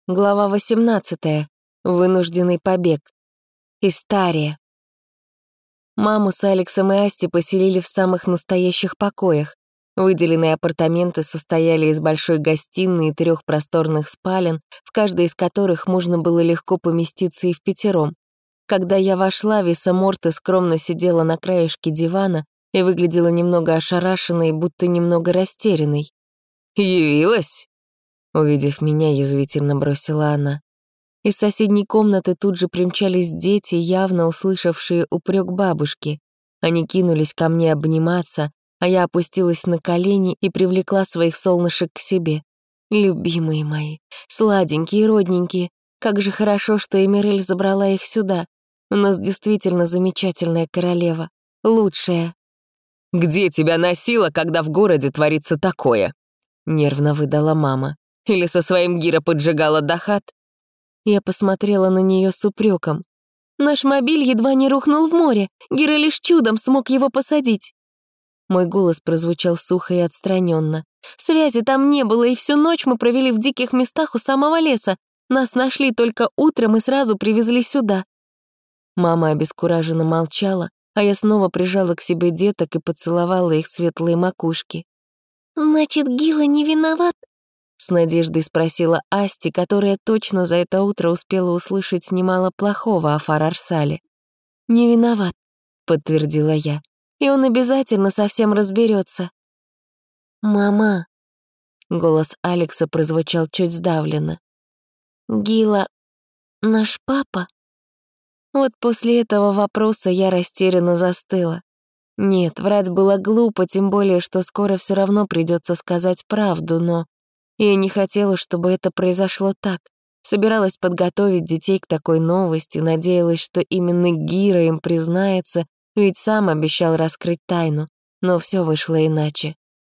Глава 18. Вынужденный побег. Истария. Маму с Алексом и Асти поселили в самых настоящих покоях. Выделенные апартаменты состояли из большой гостиной и 3 просторных спален, в каждой из которых можно было легко поместиться и впятером. Когда я вошла, Виса Морте скромно сидела на краешке дивана и выглядела немного ошарашенной, будто немного растерянной. «Явилась?» Увидев меня, язвительно бросила она. Из соседней комнаты тут же примчались дети, явно услышавшие упрек бабушки. Они кинулись ко мне обниматься, а я опустилась на колени и привлекла своих солнышек к себе. Любимые мои, сладенькие, родненькие, как же хорошо, что Эмирель забрала их сюда. У нас действительно замечательная королева, лучшая. «Где тебя носила, когда в городе творится такое?» — нервно выдала мама. «Или со своим Гиро поджигала Дахат?» Я посмотрела на нее с упреком. «Наш мобиль едва не рухнул в море, Гиро лишь чудом смог его посадить». Мой голос прозвучал сухо и отстраненно. «Связи там не было, и всю ночь мы провели в диких местах у самого леса. Нас нашли только утром и сразу привезли сюда». Мама обескураженно молчала, а я снова прижала к себе деток и поцеловала их светлые макушки. «Значит, Гила не виноват?» — с надеждой спросила Асти, которая точно за это утро успела услышать немало плохого о Фар-Арсале. «Не виноват», — подтвердила я, — «и он обязательно совсем разберется. «Мама», — голос Алекса прозвучал чуть сдавленно, — «Гила наш папа?» Вот после этого вопроса я растерянно застыла. Нет, врать было глупо, тем более, что скоро все равно придется сказать правду, но я не хотела, чтобы это произошло так. Собиралась подготовить детей к такой новости, надеялась, что именно Гиро им признается, ведь сам обещал раскрыть тайну, но все вышло иначе.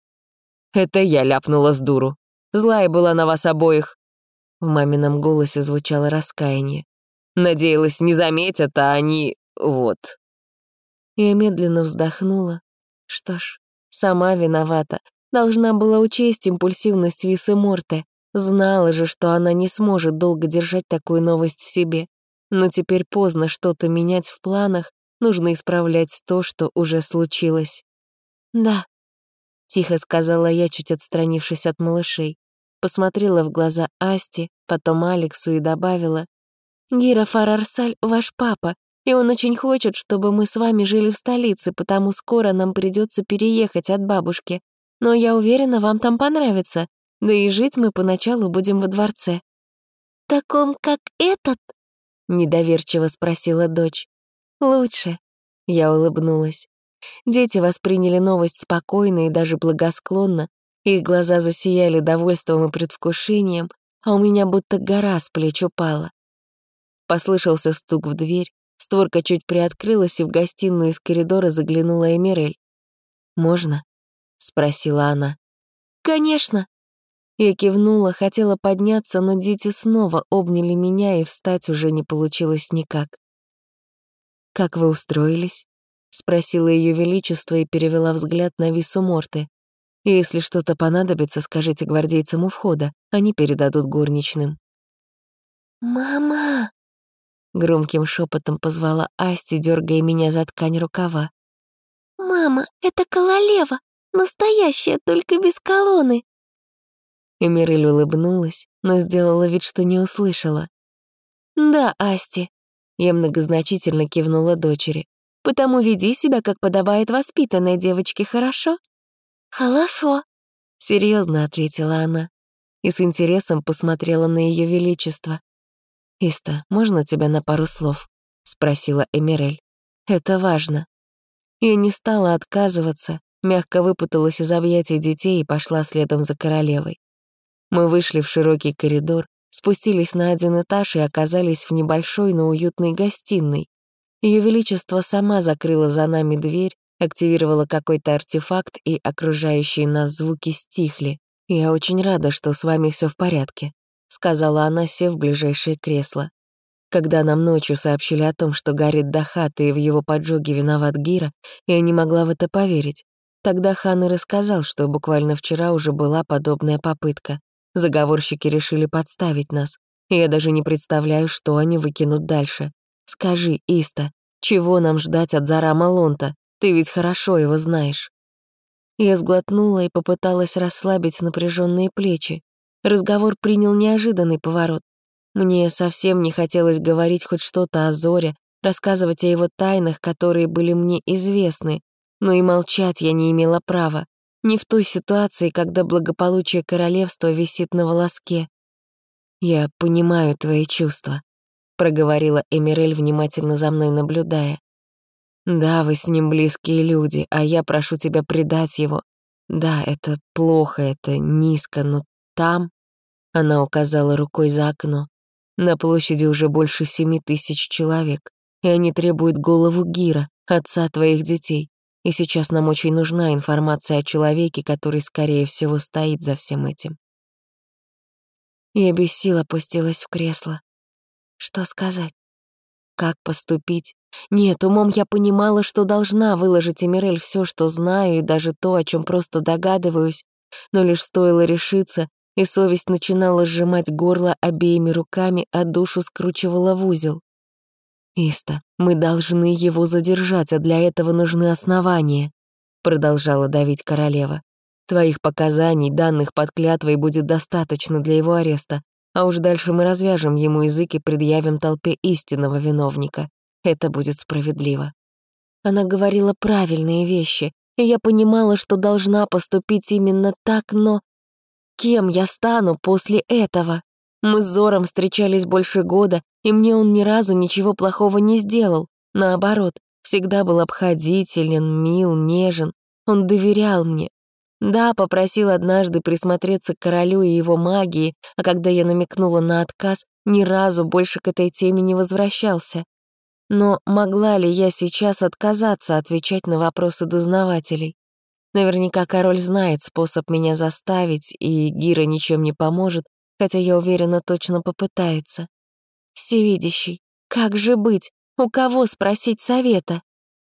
«Это я ляпнула с дуру. Злая была на вас обоих». В мамином голосе звучало раскаяние. «Надеялась, не заметят, а они... вот». Я медленно вздохнула. Что ж, сама виновата. Должна была учесть импульсивность Висы Морте. Знала же, что она не сможет долго держать такую новость в себе. Но теперь поздно что-то менять в планах, нужно исправлять то, что уже случилось. «Да», — тихо сказала я, чуть отстранившись от малышей. Посмотрела в глаза Асти, потом Алексу и добавила: «Гиро Фар-Арсаль — ваш папа, и он очень хочет, чтобы мы с вами жили в столице, потому скоро нам придется переехать от бабушки. Но я уверена, вам там понравится, да и жить мы поначалу будем во дворце». «Таком, как этот?» — недоверчиво спросила дочь. «Лучше», — я улыбнулась. Дети восприняли новость спокойно и даже благосклонно, их глаза засияли довольством и предвкушением, а у меня будто гора с плеч упала. Послышался стук в дверь, створка чуть приоткрылась, и в гостиную из коридора заглянула Эмирель. «Можно?» — спросила она. «Конечно!» Я кивнула, хотела подняться, но дети снова обняли меня, и встать уже не получилось никак. «Как вы устроились?» — спросила Ее Величество и перевела взгляд на Вису Морте. «Если что-то понадобится, скажите гвардейцам у входа, они передадут горничным». «Мама!» — громким шепотом позвала Асти, дергая меня за ткань рукава. «Мама, это Кололева, настоящая, только без колонны». Эмирель улыбнулась, но сделала вид, что не услышала. «Да, Асти», — я многозначительно кивнула дочери, «потому веди себя, как подобает воспитанной девочке, хорошо?» «Хорошо», — серьезно ответила она и с интересом посмотрела на Ее Величество. «Иста, можно тебя на пару слов?» — спросила Эмирель. «Это важно». Я не стала отказываться, мягко выпуталась из объятий детей и пошла следом за королевой. Мы вышли в широкий коридор, спустились на 1 этаж и оказались в небольшой, но уютной гостиной. Ее Величество сама закрыла за нами дверь, активировала какой-то артефакт, и окружающие нас звуки стихли. «Я очень рада, что с вами все в порядке», — сказала она, сев в ближайшее кресло. Когда нам ночью сообщили о том, что горит Дахат и в его поджоге виноват Гиро, я не могла в это поверить. Тогда хан и рассказал, что буквально вчера уже была подобная попытка. Заговорщики решили подставить нас. и я даже не представляю, что они выкинут дальше. Скажи, Иста, чего нам ждать от Зарама Лонта? Ты ведь хорошо его знаешь». Я сглотнула и попыталась расслабить напряженные плечи. Разговор принял неожиданный поворот. Мне совсем не хотелось говорить хоть что-то о Зоре, рассказывать о его тайнах, которые были мне известны, но и молчать я не имела права. Не в той ситуации, когда благополучие королевства висит на волоске. «Я понимаю твои чувства», — проговорила Эмирель, внимательно за мной наблюдая. «Да, вы с ним близкие люди, а я прошу тебя предать его. Да, это плохо, это низко, но там...» Она указала рукой за окно. «На площади уже больше 7000 человек, и они требуют голову Гира, отца твоих детей. И сейчас нам очень нужна информация о человеке, который, скорее всего, стоит за всем этим». Я без сил опустилась в кресло. Что сказать? Как поступить? Нет, умом я понимала, что должна выложить Эмирель все, что знаю, и даже то, о чем просто догадываюсь, но лишь стоило решиться, и совесть начинала сжимать горло обеими руками, а душу скручивала в узел. «Иста, мы должны его задержать, а для этого нужны основания», продолжала давить королева. «Твоих показаний, данных под клятвой, будет достаточно для его ареста, а уж дальше мы развяжем ему язык и предъявим толпе истинного виновника. Это будет справедливо». Она говорила правильные вещи, и я понимала, что должна поступить именно так, но... Кем я стану после этого? Мы с Зором встречались больше года, и мне он ни разу ничего плохого не сделал. Наоборот, всегда был обходителен, мил, нежен. Он доверял мне. Да, попросил однажды присмотреться к королю и его магии, а когда я намекнула на отказ, ни разу больше к этой теме не возвращался. Но могла ли я сейчас отказаться отвечать на вопросы дознавателей? Наверняка король знает способ меня заставить, и Гира ничем не поможет, хотя я уверена, точно попытается. Всевидящий, как же быть? У кого спросить совета?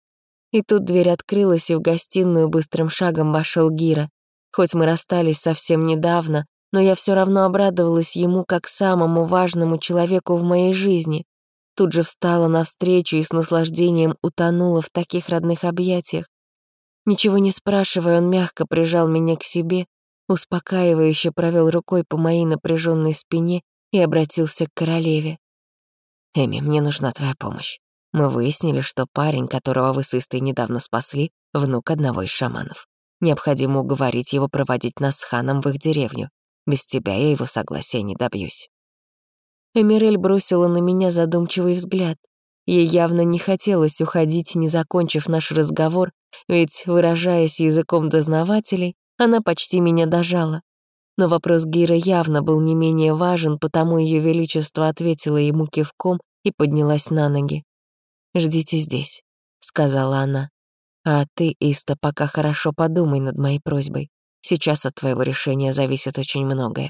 И тут дверь открылась, и в гостиную быстрым шагом вошел Гира. Хоть мы расстались совсем недавно, но я все равно обрадовалась ему как самому важному человеку в моей жизни. Тут же встала навстречу и с наслаждением утонула в таких родных объятиях. Ничего не спрашивая, он мягко прижал меня к себе, успокаивающе провел рукой по моей напряженной спине и обратился к королеве. «Эми, мне нужна твоя помощь. Мы выяснили, что парень, которого вы с Истой недавно спасли, внук одного из шаманов. Необходимо уговорить его проводить нас с ханом в их деревню. Без тебя я его согласия не добьюсь». Эмирель бросила на меня задумчивый взгляд. Ей явно не хотелось уходить, не закончив наш разговор, ведь, выражаясь языком дознавателей, она почти меня дожала. Но вопрос Гира явно был не менее важен, потому Ее Величество ответила ему кивком и поднялась на ноги. «Ждите здесь», — сказала она. «А ты, Иста, пока хорошо подумай над моей просьбой. Сейчас от твоего решения зависит очень многое».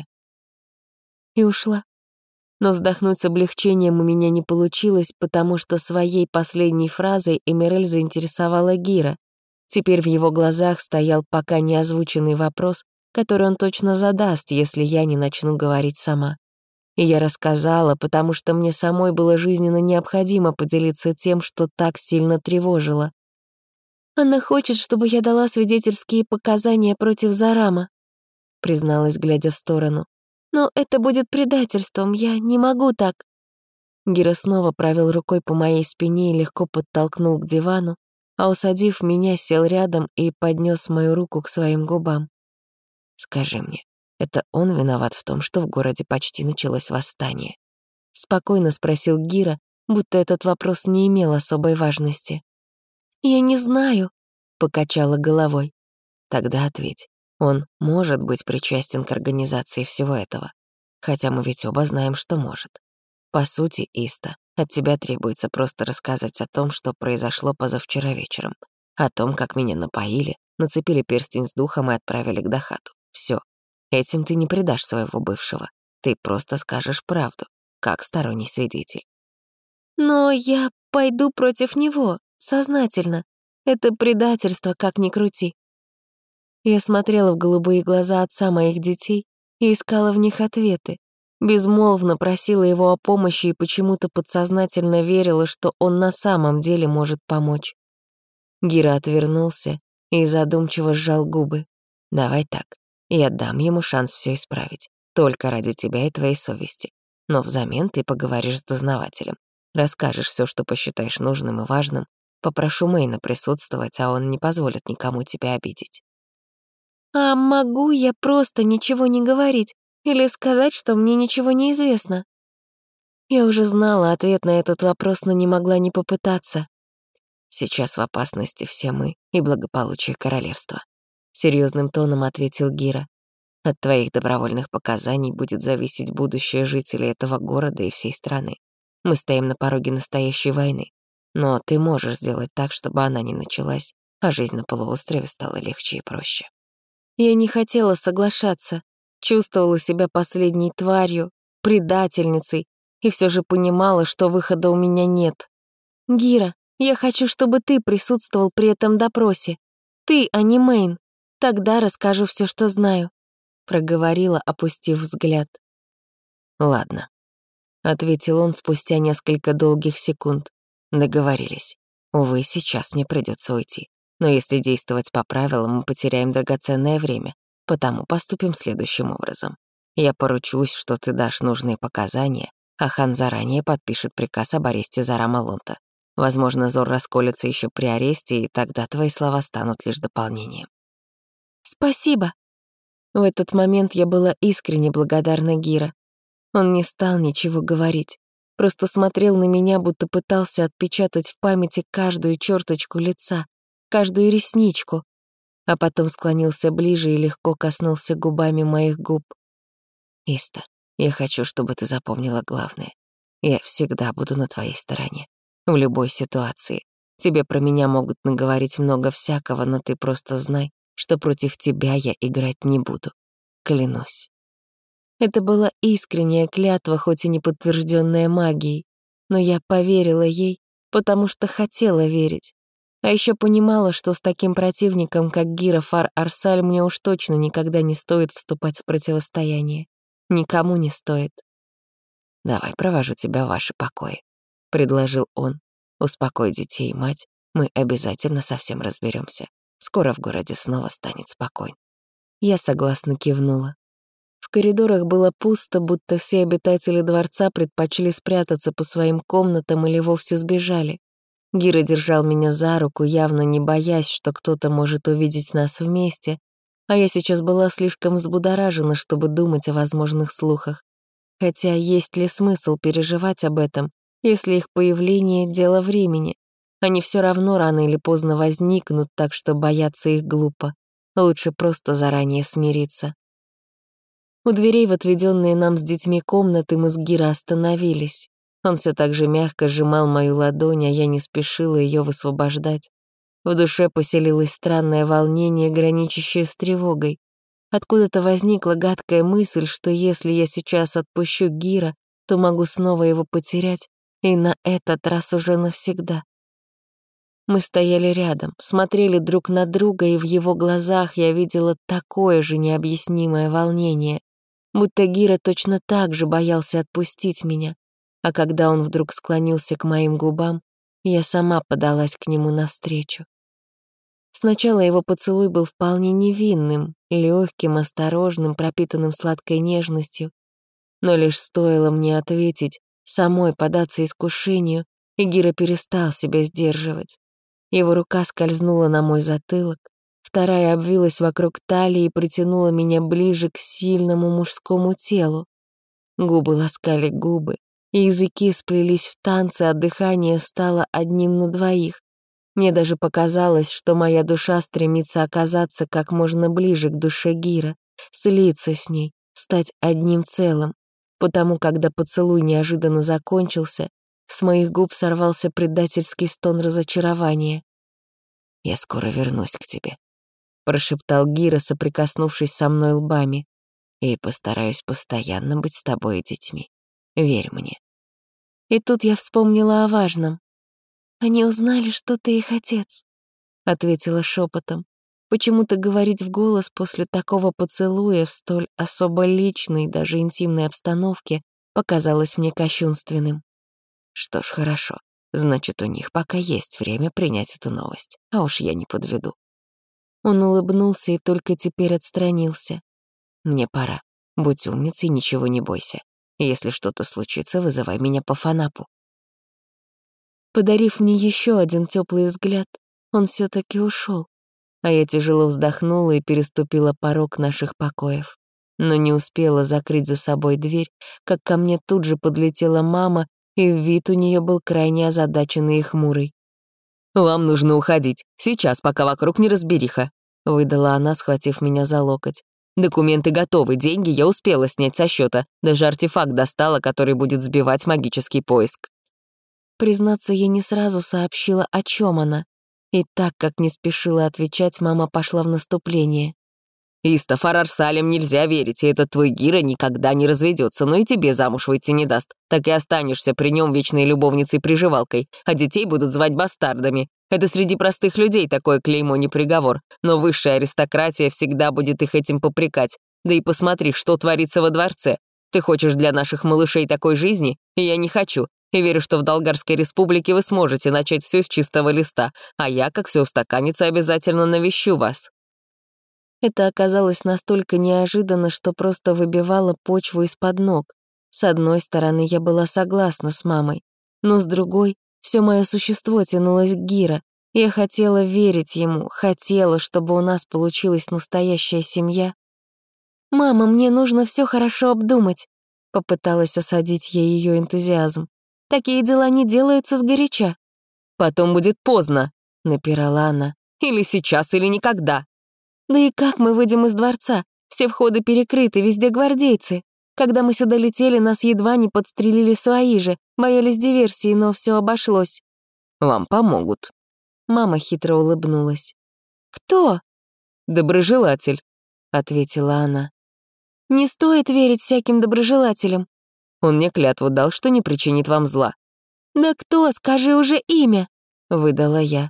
И ушла. Но вздохнуть с облегчением у меня не получилось, потому что своей последней фразой Эмирель заинтересовала Гира. Теперь в его глазах стоял пока не озвученный вопрос, который он точно задаст, если я не начну говорить сама. И я рассказала, потому что мне самой было жизненно необходимо поделиться тем, что так сильно тревожило. «Она хочет, чтобы я дала свидетельские показания против Зарама», призналась, глядя в сторону. «Но это будет предательством, я не могу так». Гира снова провел рукой по моей спине и легко подтолкнул к дивану, а, усадив меня, сел рядом и поднес мою руку к своим губам. «Скажи мне, это он виноват в том, что в городе почти началось восстание?» Спокойно спросил Гира, будто этот вопрос не имел особой важности. «Я не знаю», — покачала головой. «Тогда ответь. Он может быть причастен к организации всего этого, хотя мы ведь оба знаем, что может. По сути, Иста, от тебя требуется просто рассказать о том, что произошло позавчера вечером, о том, как меня напоили, нацепили перстень с духом и отправили к Дахату. Все. Этим ты не предашь своего бывшего. Ты просто скажешь правду, как сторонний свидетель». «Но я пойду против него, сознательно. Это предательство, как ни крути». Я смотрела в голубые глаза отца моих детей и искала в них ответы. безмолвно просила его о помощи и почему-то подсознательно верила, что он на самом деле может помочь. Гира отвернулся и задумчиво сжал губы. «Давай так, я дам ему шанс все исправить, только ради тебя и твоей совести. Но взамен ты поговоришь с дознавателем, расскажешь все, что посчитаешь нужным и важным. Попрошу Мэйна присутствовать, а он не позволит никому тебя обидеть». «А могу я просто ничего не говорить или сказать, что мне ничего не известно?» Я уже знала ответ на этот вопрос, но не могла не попытаться. «Сейчас в опасности все мы и благополучие королевства», — серьезным тоном ответил Гира. «От твоих добровольных показаний будет зависеть будущее жителей этого города и всей страны. Мы стоим на пороге настоящей войны, но ты можешь сделать так, чтобы она не началась, а жизнь на полуострове стала легче и проще». Я не хотела соглашаться, чувствовала себя последней тварью, предательницей, и все же понимала, что выхода у меня нет. «Гира, я хочу, чтобы ты присутствовал при этом допросе. Ты, а не Мэйн. Тогда расскажу все, что знаю», — проговорила, опустив взгляд. «Ладно», — ответил он спустя несколько долгих секунд. «Договорились. Увы, сейчас мне придется уйти. Но если действовать по правилам, мы потеряем драгоценное время, потому поступим следующим образом. Я поручусь, что ты дашь нужные показания, а хан заранее подпишет приказ об аресте Зарама Лонта. Возможно, Зор расколется еще при аресте, и тогда твои слова станут лишь дополнением». «Спасибо». В этот момент я была искренне благодарна Гира. Он не стал ничего говорить, просто смотрел на меня, будто пытался отпечатать в памяти каждую черточку лица, каждую ресничку, а потом склонился ближе и легко коснулся губами моих губ. «Иста, я хочу, чтобы ты запомнила главное. Я всегда буду на твоей стороне. В любой ситуации. Тебе про меня могут наговорить много всякого, но ты просто знай, что против тебя я играть не буду. Клянусь». Это была искренняя клятва, хоть и не подтвержденная магией, но я поверила ей, потому что хотела верить. А еще понимала, что с таким противником, как Гира Фар-Арсаль, мне уж точно никогда не стоит вступать в противостояние. Никому не стоит. «Давай провожу тебя в ваши покои», — предложил он. «Успокой детей и мать, мы обязательно со всем разберемся. Скоро в городе снова станет спокойно». Я согласно кивнула. В коридорах было пусто, будто все обитатели дворца предпочли спрятаться по своим комнатам или вовсе сбежали. Гира держал меня за руку, явно не боясь, что кто-то может увидеть нас вместе, а я сейчас была слишком взбудоражена, чтобы думать о возможных слухах. Хотя есть ли смысл переживать об этом, если их появление — дело времени? Они все равно рано или поздно возникнут, так что бояться их глупо. Лучше просто заранее смириться. У дверей в отведенные нам с детьми комнаты мы с Гира остановились. Он все так же мягко сжимал мою ладонь, а я не спешила ее высвобождать. В душе поселилось странное волнение, граничащее с тревогой. Откуда-то возникла гадкая мысль, что если я сейчас отпущу Гира, то могу снова его потерять, и на этот раз уже навсегда. Мы стояли рядом, смотрели друг на друга, и в его глазах я видела такое же необъяснимое волнение, будто Гира точно так же боялся отпустить меня, а когда он вдруг склонился к моим губам, я сама подалась к нему навстречу. Сначала его поцелуй был вполне невинным, легким, осторожным, пропитанным сладкой нежностью, но лишь стоило мне ответить, самой податься искушению, и Гира перестал себя сдерживать. Его рука скользнула на мой затылок, вторая обвилась вокруг талии и притянула меня ближе к сильному мужскому телу. Губы ласкали губы, и языки сплелись в танце, а дыхание стало одним на двоих. Мне даже показалось, что моя душа стремится оказаться как можно ближе к душе Гира, слиться с ней, стать одним целым, потому когда поцелуй неожиданно закончился, с моих губ сорвался предательский стон разочарования. «Я скоро вернусь к тебе», — прошептал Гира, соприкоснувшись со мной лбами, «и постараюсь постоянно быть с тобой и детьми. Верь мне». И тут я вспомнила о важном. «Они узнали, что ты их отец», — ответила шепотом. Почему-то говорить в голос после такого поцелуя в столь особо личной, даже интимной обстановке показалось мне кощунственным. Что ж, хорошо. Значит, у них пока есть время принять эту новость. А уж я не подведу. Он улыбнулся и только теперь отстранился. Мне пора. Будь умницей, ничего не бойся. Если что-то случится, вызывай меня по фанапу. Подарив мне еще один теплый взгляд, он все-таки ушел, а я тяжело вздохнула и переступила порог наших покоев. Но не успела закрыть за собой дверь, как ко мне тут же подлетела мама, и вид у нее был крайне озадаченный и хмурый. «Вам нужно уходить. Сейчас, пока вокруг неразбериха», — выдала она, схватив меня за локоть. «Документы готовы, деньги я успела снять со счета. Даже артефакт достала, который будет сбивать магический поиск». Признаться, я не сразу сообщила, о чем она. И так как не спешила отвечать, мама пошла в наступление. «Иста, Фарар Салем нельзя верить, и этот твой Гира никогда не разведется, но и тебе замуж выйти не даст. Так и останешься при нем вечной любовницей-приживалкой, а детей будут звать бастардами. Это среди простых людей такое клеймо не приговор, но высшая аристократия всегда будет их этим попрекать. Да и посмотри, что творится во дворце. Ты хочешь для наших малышей такой жизни? И я не хочу. И верю, что в Долгарской республике вы сможете начать все с чистого листа, а я, как все устаканится, обязательно навещу вас». Это оказалось настолько неожиданно, что просто выбивало почву из-под ног. С одной стороны, я была согласна с мамой, но с другой, все мое существо тянулось к Гира. Я хотела верить ему, хотела, чтобы у нас получилась настоящая семья. «Мама, мне нужно все хорошо обдумать», — попыталась осадить я ее энтузиазм. «Такие дела не делаются сгоряча». «Потом будет поздно», — напирала она. «Или сейчас, или никогда». «Да и как мы выйдем из дворца? Все входы перекрыты, везде гвардейцы. Когда мы сюда летели, нас едва не подстрелили свои же, боялись диверсии, но все обошлось». «Вам помогут». Мама хитро улыбнулась. «Кто?» «Доброжелатель», — ответила она. «Не стоит верить всяким доброжелателям». «Он мне клятву дал, что не причинит вам зла». «Да кто? Скажи уже имя», — выдала я.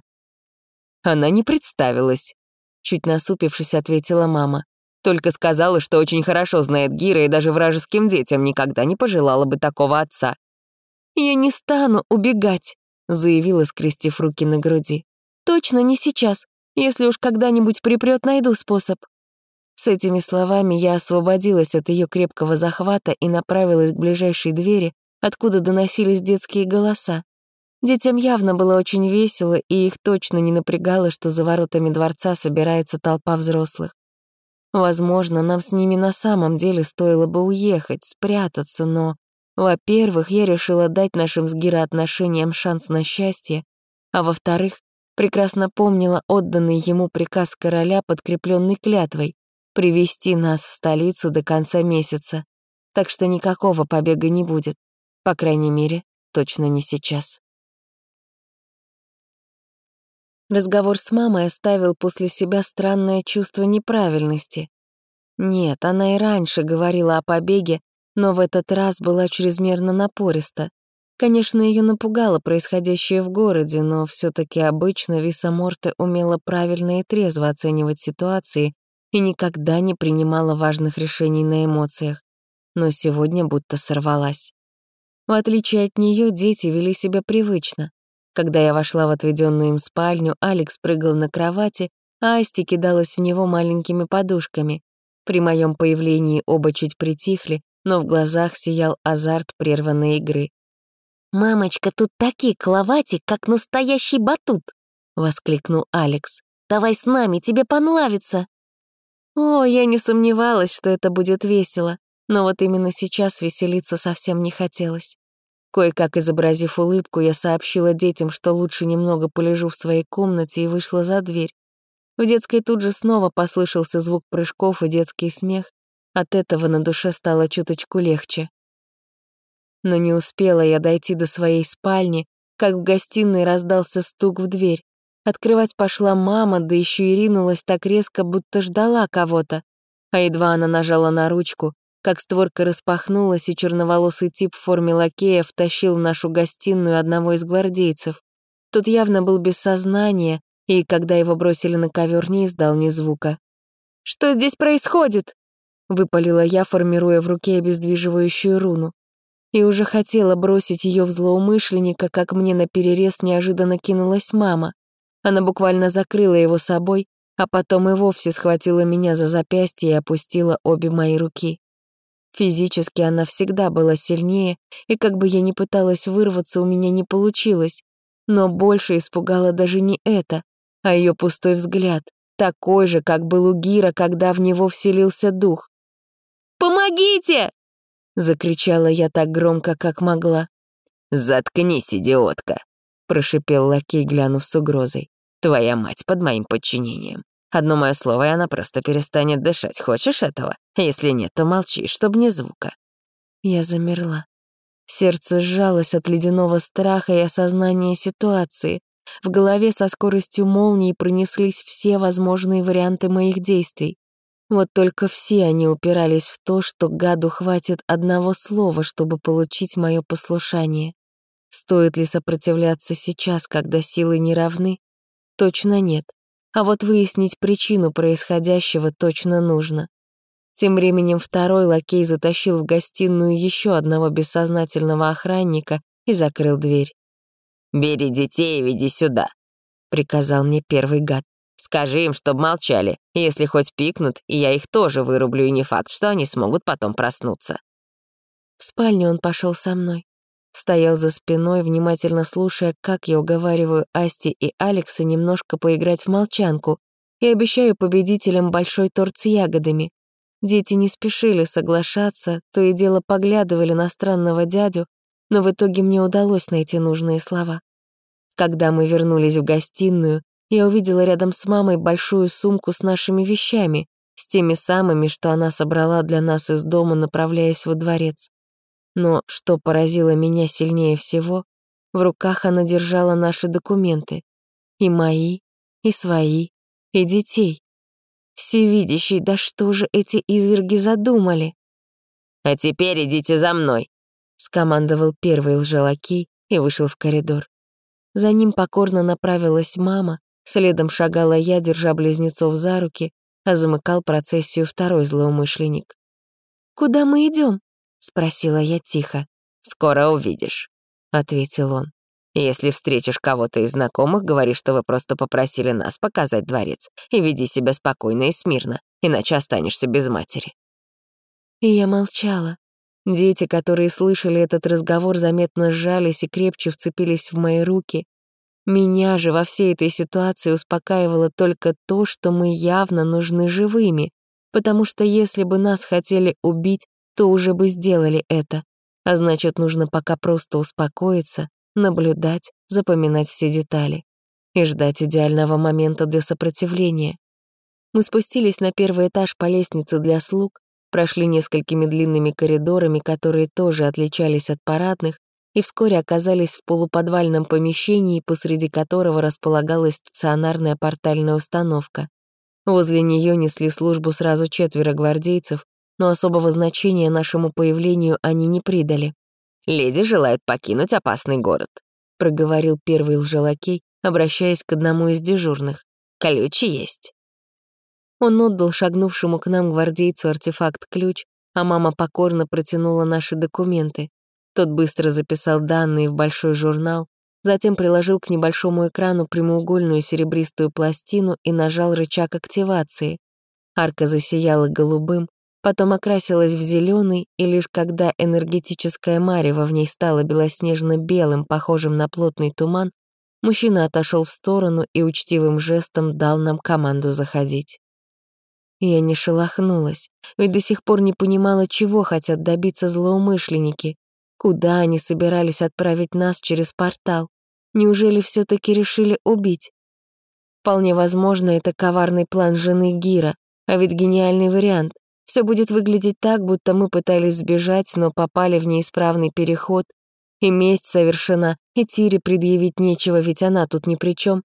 Она не представилась. Чуть насупившись, ответила мама. Только сказала, что очень хорошо знает Гира и даже вражеским детям никогда не пожелала бы такого отца. «Я не стану убегать», — заявила, скрестив руки на груди. «Точно не сейчас. Если уж когда-нибудь припрёт, найду способ». С этими словами я освободилась от ее крепкого захвата и направилась к ближайшей двери, откуда доносились детские голоса. Детям явно было очень весело, и их точно не напрягало, что за воротами дворца собирается толпа взрослых. Возможно, нам с ними на самом деле стоило бы уехать, спрятаться, но, во-первых, я решила дать нашим с Гиро отношениям шанс на счастье, а во-вторых, прекрасно помнила отданный ему приказ короля, подкрепленный клятвой, привести нас в столицу до конца месяца, так что никакого побега не будет, по крайней мере, точно не сейчас. Разговор с мамой оставил после себя странное чувство неправильности. Нет, она и раньше говорила о побеге, но в этот раз была чрезмерно напориста. Конечно, ее напугало происходящее в городе, но все таки обычно Виса Морте умела правильно и трезво оценивать ситуации и никогда не принимала важных решений на эмоциях. Но сегодня будто сорвалась. В отличие от нее, дети вели себя привычно. Когда я вошла в отведенную им спальню, Алекс прыгал на кровати, а Асти кидалась в него маленькими подушками. При моем появлении оба чуть притихли, но в глазах сиял азарт прерванной игры. «Мамочка, тут такие кровати, как настоящий батут!» — воскликнул Алекс. «Давай с нами, тебе понравится!» О, я не сомневалась, что это будет весело, но вот именно сейчас веселиться совсем не хотелось. Кое-как изобразив улыбку, я сообщила детям, что лучше немного полежу в своей комнате, и вышла за дверь. В детской тут же снова послышался звук прыжков и детский смех. От этого на душе стало чуточку легче. Но не успела я дойти до своей спальни, как в гостиной раздался стук в дверь. Открывать пошла мама, да еще и ринулась так резко, будто ждала кого-то. А едва она нажала на ручку, как створка распахнулась, и черноволосый тип в форме лакея втащил в нашу гостиную одного из гвардейцев. Тот явно был без сознания, и, когда его бросили на ковер, не издал ни звука. «Что здесь происходит?» — выпалила я, формируя в руке обездвиживающую руну. И уже хотела бросить ее в злоумышленника, как мне наперерез неожиданно кинулась мама. Она буквально закрыла его собой, а потом и вовсе схватила меня за запястье и опустила обе мои руки. Физически она всегда была сильнее, и как бы я ни пыталась вырваться, у меня не получилось. Но больше испугало даже не это, а ее пустой взгляд, такой же, как был у Гира, когда в него вселился дух. «Помогите!» — закричала я так громко, как могла. «Заткнись, идиотка!» — прошипел лакей, глянув с угрозой. «Твоя мать под моим подчинением. Одно мое слово, и она просто перестанет дышать. Хочешь этого? Если нет, то молчи, чтобы ни звука». Я замерла. Сердце сжалось от ледяного страха и осознания ситуации. В голове со скоростью молнии пронеслись все возможные варианты моих действий. Вот только все они упирались в то, что гаду хватит одного слова, чтобы получить мое послушание. Стоит ли сопротивляться сейчас, когда силы не равны? Точно нет. А вот выяснить причину происходящего точно нужно. Тем временем второй лакей затащил в гостиную еще одного бессознательного охранника и закрыл дверь. «Бери детей и веди сюда», — приказал мне первый гад. «Скажи им, чтоб молчали. Если хоть пикнут, и я их тоже вырублю, и не факт, что они смогут потом проснуться». В спальню он пошел со мной. Стоял за спиной, внимательно слушая, как я уговариваю Асти и Алекса немножко поиграть в молчанку и обещаю победителям большой торт с ягодами. Дети не спешили соглашаться, то и дело поглядывали на странного дядю, но в итоге мне удалось найти нужные слова. Когда мы вернулись в гостиную, я увидела рядом с мамой большую сумку с нашими вещами, с теми самыми, что она собрала для нас из дома, направляясь во дворец. Но что поразило меня сильнее всего, в руках она держала наши документы. И мои, и свои, и детей. Всевидящий, да что же эти изверги задумали? «А теперь идите за мной», — скомандовал первый лжелакей и вышел в коридор. За ним покорно направилась мама, следом шагала я, держа близнецов за руки, а замыкал процессию второй злоумышленник. «Куда мы идем? Спросила я тихо. «Скоро увидишь», — ответил он. «Если встретишь кого-то из знакомых, говори, что вы просто попросили нас показать дворец, и веди себя спокойно и смирно, иначе останешься без матери». И я молчала. Дети, которые слышали этот разговор, заметно сжались и крепче вцепились в мои руки. Меня же во всей этой ситуации успокаивало только то, что мы явно нужны живыми, потому что если бы нас хотели убить, то уже бы сделали это. А значит, нужно пока просто успокоиться, наблюдать, запоминать все детали и ждать идеального момента для сопротивления. Мы спустились на первый этаж по лестнице для слуг, прошли несколькими длинными коридорами, которые тоже отличались от парадных, и вскоре оказались в полуподвальном помещении, посреди которого располагалась стационарная портальная установка. Возле нее несли службу сразу 4 гвардейцев, но особого значения нашему появлению они не придали. «Леди желают покинуть опасный город», — проговорил первый лжелакей, обращаясь к одному из дежурных. «Ключи есть». Он отдал шагнувшему к нам гвардейцу артефакт-ключ, а мама покорно протянула наши документы. Тот быстро записал данные в большой журнал, затем приложил к небольшому экрану прямоугольную серебристую пластину и нажал рычаг активации. Арка засияла голубым, потом окрасилась в зеленый, и лишь когда энергетическое марево в ней стало белоснежно-белым, похожим на плотный туман, мужчина отошел в сторону и учтивым жестом дал нам команду заходить. Я не шелохнулась, ведь до сих пор не понимала, чего хотят добиться злоумышленники, куда они собирались отправить нас через портал. Неужели все-таки решили убить? Вполне возможно, это коварный план жены Гира, а ведь гениальный вариант. Все будет выглядеть так, будто мы пытались сбежать, но попали в неисправный переход, и месть совершена, и Тире предъявить нечего, ведь она тут ни при чем.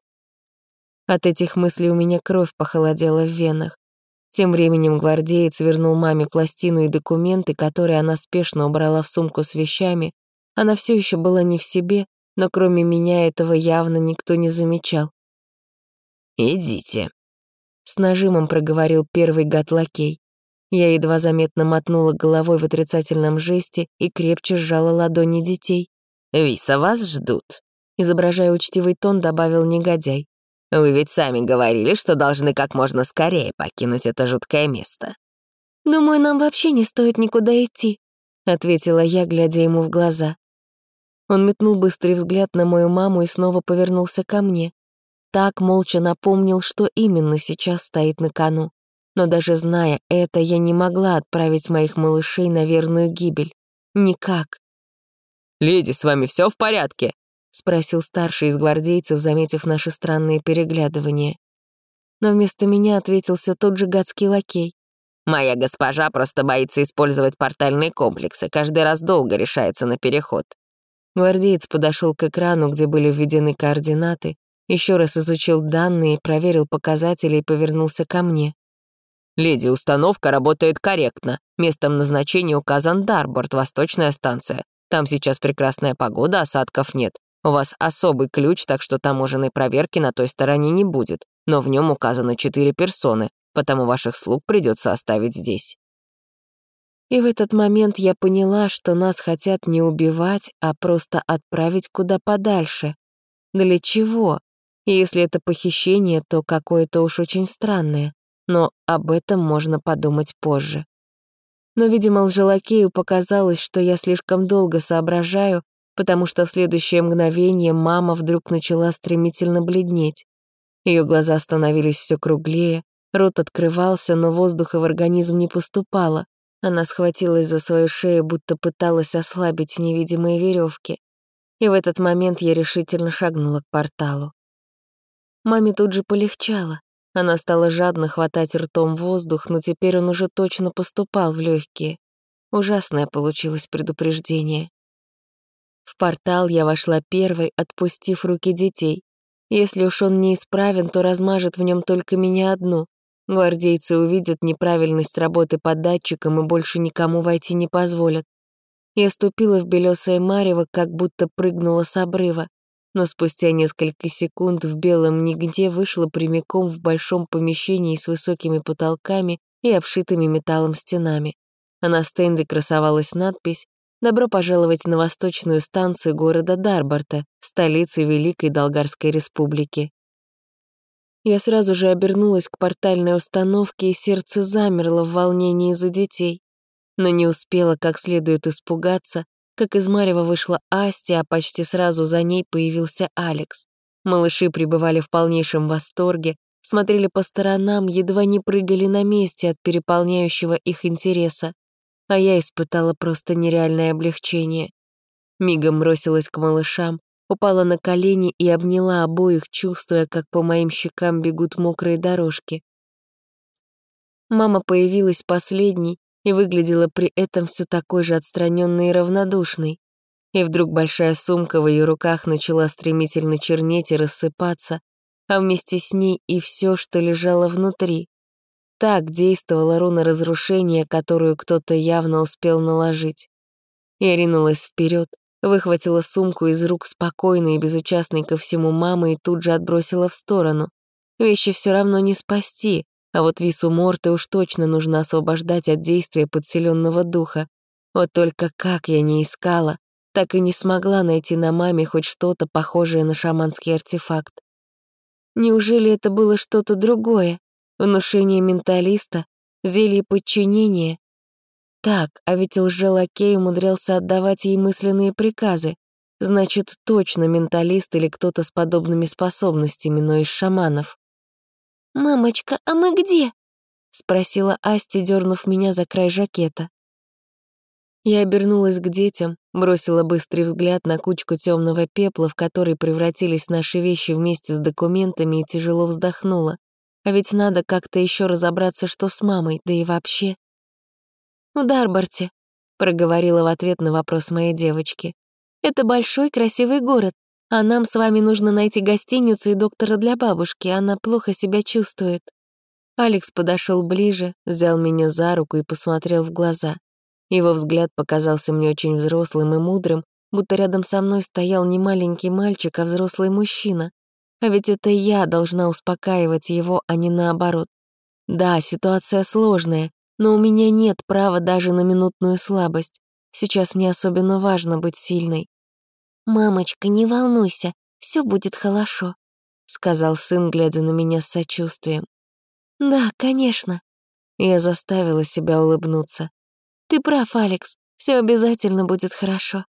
От этих мыслей у меня кровь похолодела в венах. Тем временем гвардеец вернул маме пластину и документы, которые она спешно убрала в сумку с вещами. Она все еще была не в себе, но кроме меня этого явно никто не замечал. «Идите», — с нажимом проговорил первый гад-лакей. Я едва заметно мотнула головой в отрицательном жесте и крепче сжала ладони детей. «Виса, вас ждут», — изображая учтивый тон, добавил негодяй. «Вы ведь сами говорили, что должны как можно скорее покинуть это жуткое место». «Думаю, нам вообще не стоит никуда идти», — ответила я, глядя ему в глаза. Он метнул быстрый взгляд на мою маму и снова повернулся ко мне. Так молча напомнил, что именно сейчас стоит на кону. Но даже зная это, я не могла отправить моих малышей на верную гибель. Никак. «Леди, с вами все в порядке?» — спросил старший из гвардейцев, заметив наши странные переглядывания. Но вместо меня ответил все тот же гадский лакей. «Моя госпожа просто боится использовать портальные комплексы, каждый раз долго решается на переход». Гвардеец подошел к экрану, где были введены координаты, еще раз изучил данные, проверил показатели и повернулся ко мне. «Леди, установка работает корректно. Местом назначения указан Дарборд, восточная станция. Там сейчас прекрасная погода, осадков нет. У вас особый ключ, так что таможенной проверки на той стороне не будет. Но в нем указано 4 персоны, потому ваших слуг придется оставить здесь». И в этот момент я поняла, что нас хотят не убивать, а просто отправить куда подальше. Для чего? И если это похищение, то какое-то уж очень странное. Но об этом можно подумать позже. Но, видимо, лжелакею показалось, что я слишком долго соображаю, потому что в следующее мгновение мама вдруг начала стремительно бледнеть. Ее глаза становились все круглее, рот открывался, но воздуха в организм не поступало. Она схватилась за свою шею, будто пыталась ослабить невидимые веревки. И в этот момент я решительно шагнула к порталу. Маме тут же полегчало. Она стала жадно хватать ртом воздух, но теперь он уже точно поступал в легкие. Ужасное получилось предупреждение. В портал я вошла первой, отпустив руки детей. Если уж он неисправен, то размажет в нем только меня одну. Гвардейцы увидят неправильность работы под датчиком и больше никому войти не позволят. Я ступила в белёсое марево, как будто прыгнула с обрыва, но спустя несколько секунд в белом нигде вышла прямиком в большом помещении с высокими потолками и обшитыми металлом стенами. А на стенде красовалась надпись «Добро пожаловать на восточную станцию города Дарборта, столицы Великой Долгарской Республики». Я сразу же обернулась к портальной установке, и сердце замерло в волнении за детей. Но не успела как следует испугаться, как из марева вышла Асти, а почти сразу за ней появился Алекс. Малыши пребывали в полнейшем восторге, смотрели по сторонам, едва не прыгали на месте от переполняющего их интереса. А я испытала просто нереальное облегчение. Мигом бросилась к малышам, упала на колени и обняла обоих, чувствуя, как по моим щекам бегут мокрые дорожки. Мама появилась последней и выглядела при этом все такой же отстраненной и равнодушной. И вдруг большая сумка в ее руках начала стремительно чернеть и рассыпаться, а вместе с ней и все, что лежало внутри. Так действовала руна разрушения, которую кто-то явно успел наложить. Я ринулась вперед, выхватила сумку из рук спокойной и безучастной ко всему мамы и тут же отбросила в сторону. Вещи все равно не спасти, а вот Вису Морте уж точно нужно освобождать от действия подселенного духа. Вот только как я не искала, так и не смогла найти на маме хоть что-то похожее на шаманский артефакт. Неужели это было что-то другое? Внушение менталиста? Зелье подчинения? Так, а ведь лжелакей умудрялся отдавать ей мысленные приказы. Значит, точно менталист или кто-то с подобными способностями, но из шаманов. «Мамочка, а мы где?» — спросила Асти, дернув меня за край жакета. Я обернулась к детям, бросила быстрый взгляд на кучку темного пепла, в который превратились наши вещи вместе с документами, и тяжело вздохнула. А ведь надо как-то еще разобраться, что с мамой, да и вообще. «В Дарборте», — проговорила в ответ на вопрос моей девочки. «Это большой красивый город, а нам с вами нужно найти гостиницу и доктора для бабушки, она плохо себя чувствует». Алекс подошел ближе, взял меня за руку и посмотрел в глаза. Его взгляд показался мне очень взрослым и мудрым, будто рядом со мной стоял не маленький мальчик, а взрослый мужчина. А ведь это я должна успокаивать его, а не наоборот. Да, ситуация сложная, но у меня нет права даже на минутную слабость. Сейчас мне особенно важно быть сильной. «Мамочка, не волнуйся, все будет хорошо», — сказал сын, глядя на меня с сочувствием. «Да, конечно». Я заставила себя улыбнуться. «Ты прав, Алекс, все обязательно будет хорошо».